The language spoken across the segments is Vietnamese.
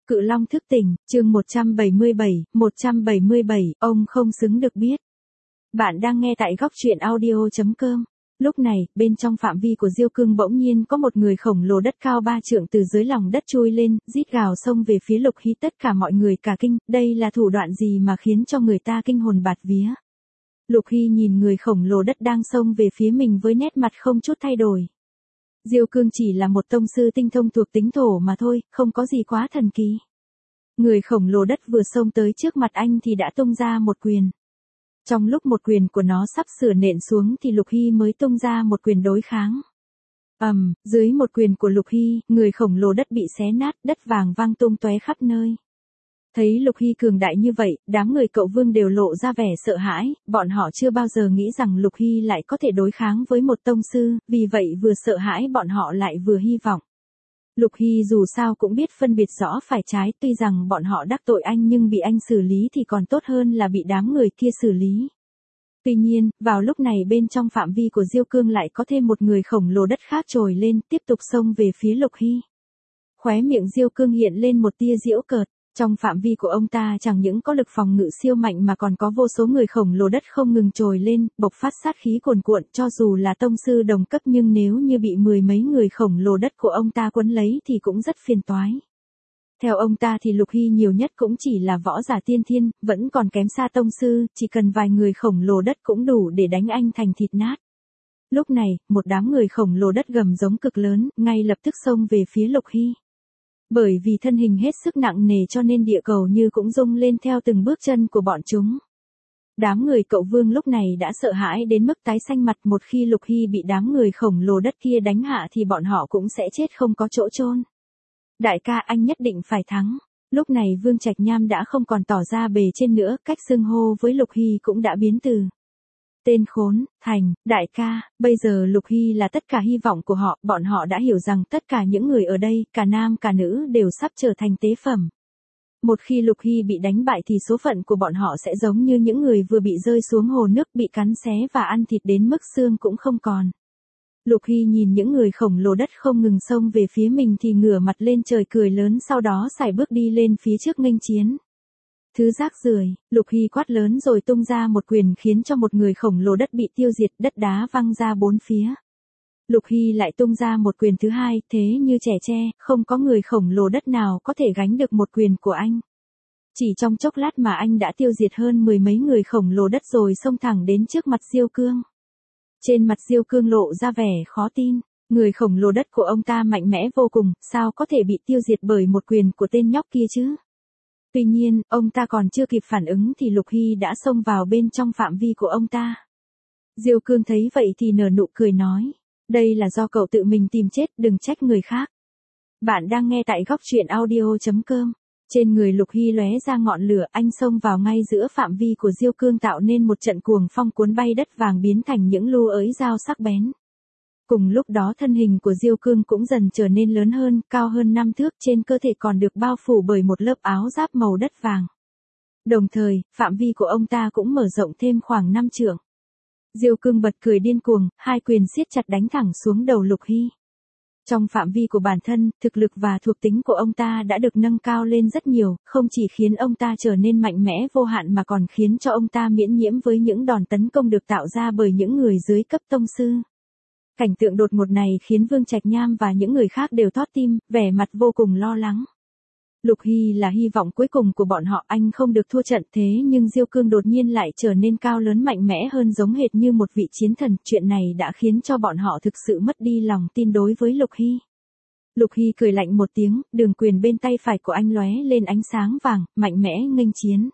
Cự Long thức tỉnh, chương 177, ông không xứng được biết. Bạn đang nghe tại góc truyện audio.com. Lúc này, bên trong phạm vi của Diêu Cương bỗng nhiên có một người khổng lồ đất cao 3 trượng từ dưới lòng đất chui lên, rít gào xông về phía Lục Hy. Tất cả mọi người cả kinh, đây là thủ đoạn gì mà khiến cho người ta kinh hồn bạt vía. Lục Hy nhìn người khổng lồ đất đang xông về phía mình với nét mặt không chút thay đổi. Diêu Cương chỉ là một tông sư tinh thông thuộc tính thổ mà thôi, không có gì quá thần kỳ. Người khổng lồ đất vừa xông tới trước mặt anh thì đã tung ra một quyền. Trong lúc một quyền của nó sắp sửa nện xuống thì Lục Hy mới tung ra một quyền đối kháng. Dưới một quyền của Lục Hy, người khổng lồ đất bị xé nát, đất vàng vang tung tóe khắp nơi. Thấy Lục Hy cường đại như vậy, đám người Cậu Vương đều lộ ra vẻ sợ hãi, bọn họ chưa bao giờ nghĩ rằng Lục Hy lại có thể đối kháng với một tông sư, vì vậy vừa sợ hãi bọn họ lại vừa hy vọng. Lục Hy dù sao cũng biết phân biệt rõ phải trái, tuy rằng bọn họ đắc tội anh nhưng bị anh xử lý thì còn tốt hơn là bị đám người kia xử lý. Tuy nhiên, vào lúc này bên trong phạm vi của Diêu Cương lại có thêm một người khổng lồ đất khác trồi lên, tiếp tục xông về phía Lục Hy. Khóe miệng Diêu Cương hiện lên một tia giễu cợt. Trong phạm vi của ông ta chẳng những có lực phòng ngự siêu mạnh mà còn có vô số người khổng lồ đất không ngừng trồi lên, bộc phát sát khí cuồn cuộn, cho dù là tông sư đồng cấp nhưng nếu như bị mười mấy người khổng lồ đất của ông ta quấn lấy thì cũng rất phiền toái. Theo ông ta thì Lục Hy nhiều nhất cũng chỉ là võ giả tiên thiên, vẫn còn kém xa tông sư, chỉ cần vài người khổng lồ đất cũng đủ để đánh anh thành thịt nát. Lúc này, một đám người khổng lồ đất gầm giống cực lớn, ngay lập tức xông về phía Lục Hy. Bởi vì thân hình hết sức nặng nề cho nên địa cầu như cũng rung lên theo từng bước chân của bọn chúng. Đám người Cậu Vương lúc này đã sợ hãi đến mức tái xanh mặt, một khi Lục Hy bị đám người khổng lồ đất kia đánh hạ thì bọn họ cũng sẽ chết không có chỗ chôn. Đại ca, anh nhất định phải thắng. Lúc này Vương Trạch Nham đã không còn tỏ ra bề trên nữa, cách xưng hô với Lục Hy cũng đã biến từ tên khốn, thành, đại ca. Bây giờ Lục Hy là tất cả hy vọng của họ, bọn họ đã hiểu rằng tất cả những người ở đây, cả nam cả nữ đều sắp trở thành tế phẩm. Một khi Lục Hy bị đánh bại thì số phận của bọn họ sẽ giống như những người vừa bị rơi xuống hồ nước, bị cắn xé và ăn thịt đến mức xương cũng không còn. Lục Hy nhìn những người khổng lồ đất không ngừng xông về phía mình thì ngửa mặt lên trời cười lớn, sau đó sải bước đi lên phía trước nghênh chiến. Thứ rác rưởi, Lục Hy quát lớn rồi tung ra một quyền khiến cho một người khổng lồ đất bị tiêu diệt, đất đá văng ra bốn phía. Lục Hy lại tung ra một quyền thứ hai, thế như trẻ tre, không có người khổng lồ đất nào có thể gánh được một quyền của anh. Chỉ trong chốc lát mà anh đã tiêu diệt hơn mười mấy người khổng lồ đất rồi xông thẳng đến trước mặt Diêu Cương. Trên mặt Diêu Cương lộ ra vẻ khó tin, người khổng lồ đất của ông ta mạnh mẽ vô cùng, sao có thể bị tiêu diệt bởi một quyền của tên nhóc kia chứ? Tuy nhiên, ông ta còn chưa kịp phản ứng thì Lục Hy đã xông vào bên trong phạm vi của ông ta. Diêu Cương thấy vậy thì nở nụ cười nói, đây là do cậu tự mình tìm chết, đừng trách người khác. Bạn đang nghe tại góc truyện audio.com. Trên người Lục Hy lóe ra ngọn lửa, anh xông vào ngay giữa phạm vi của Diêu Cương tạo nên một trận cuồng phong cuốn bay đất vàng biến thành những lu ới dao sắc bén. Cùng lúc đó thân hình của Diêu Cương cũng dần trở nên lớn hơn, cao hơn 5 thước, trên cơ thể còn được bao phủ bởi một lớp áo giáp màu đất vàng. Đồng thời, phạm vi của ông ta cũng mở rộng thêm khoảng 5 trượng. Diêu Cương bật cười điên cuồng, hai quyền siết chặt đánh thẳng xuống đầu Lục Hy. Trong phạm vi của bản thân, thực lực và thuộc tính của ông ta đã được nâng cao lên rất nhiều, không chỉ khiến ông ta trở nên mạnh mẽ vô hạn mà còn khiến cho ông ta miễn nhiễm với những đòn tấn công được tạo ra bởi những người dưới cấp tông sư. Cảnh tượng đột ngột này khiến Vương Trạch Nham và những người khác đều thót tim, vẻ mặt vô cùng lo lắng. Lục Hy là hy vọng cuối cùng của bọn họ, anh không được thua trận, thế nhưng Diêu Cương đột nhiên lại trở nên cao lớn mạnh mẽ hơn, giống hệt như một vị chiến thần, chuyện này đã khiến cho bọn họ thực sự mất đi lòng tin đối với Lục Hy. Lục Hy cười lạnh một tiếng, đường quyền bên tay phải của anh lóe lên ánh sáng vàng, mạnh mẽ nghênh chiến.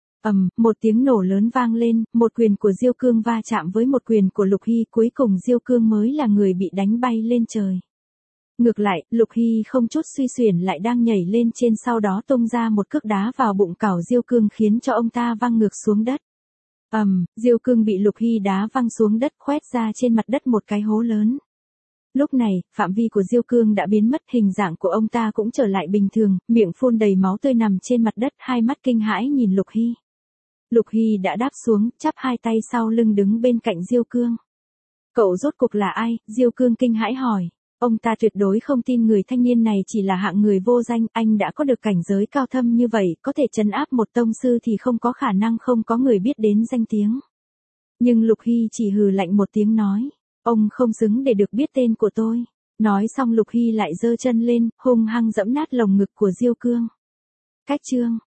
Một tiếng nổ lớn vang lên, một quyền của Diêu Cương va chạm với một quyền của Lục Hy, cuối cùng Diêu Cương mới là người bị đánh bay lên trời. Ngược lại, Lục Hy không chút suy xuyển lại đang nhảy lên trên, sau đó tung ra một cước đá vào bụng cảo Diêu Cương khiến cho ông ta văng ngược xuống đất. Diêu Cương bị Lục Hy đá văng xuống đất, khoét ra trên mặt đất một cái hố lớn. Lúc này, phạm vi của Diêu Cương đã biến mất, hình dạng của ông ta cũng trở lại bình thường, miệng phun đầy máu tươi nằm trên mặt đất, hai mắt kinh hãi nhìn Lục Hy. Lục Hy đã đáp xuống, chắp hai tay sau lưng đứng bên cạnh Diêu Cương. Cậu rốt cuộc là ai? Diêu Cương kinh hãi hỏi. Ông ta tuyệt đối không tin người thanh niên này chỉ là hạng người vô danh, anh đã có được cảnh giới cao thâm như vậy, có thể trấn áp một tông sư thì không có khả năng không có người biết đến danh tiếng. Nhưng Lục Hy chỉ hừ lạnh một tiếng nói, ông không xứng để được biết tên của tôi. Nói xong Lục Hy lại giơ chân lên, hung hăng giẫm nát lồng ngực của Diêu Cương. Cách chương